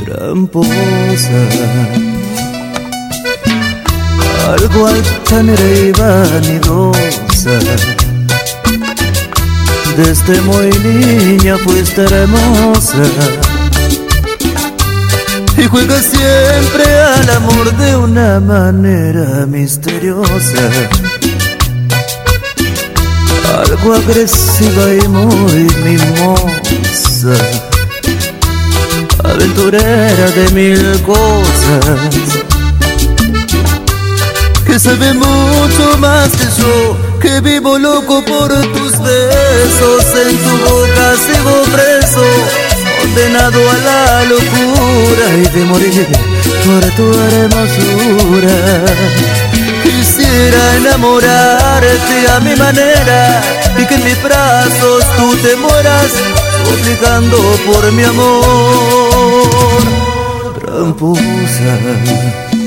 tramposa. Algo altanera y vanidosa. Desde muy niña fuiste hermosa y juegas siempre al amor de una manera misteriosa. Algo agresiva y muy mimosa, aventurera de mil cosas, que sabe mucho más que yo, que vivo loco por tus besos. En tu boca sigo preso, condenado a la locura y de morir por tu hermosura. Quisiera enamorarte a mi manera y que en mis brazos tú te mueras, suplicando por mi amor. Tramposa.